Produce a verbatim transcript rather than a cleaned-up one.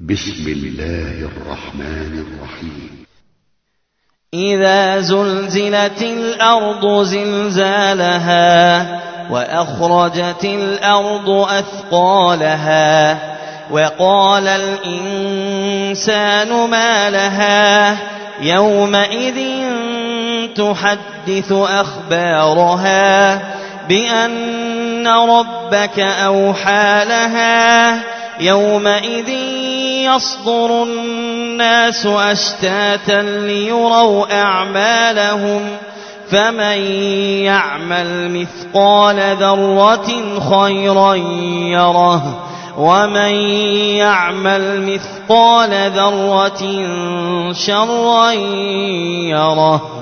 بسم الله الرحمن الرحيم. إذا زلزلت الأرض زلزالها وأخرجت الأرض أثقالها وقال الإنسان ما لها يومئذ تحدث أخبارها بأن ربك أوحى لها يومئذ يصدر الناس أشتاتا ليروا أعمالهم فمن يعمل مثقال ذرة خيرا يره ومن يعمل مثقال ذرة شرا يره.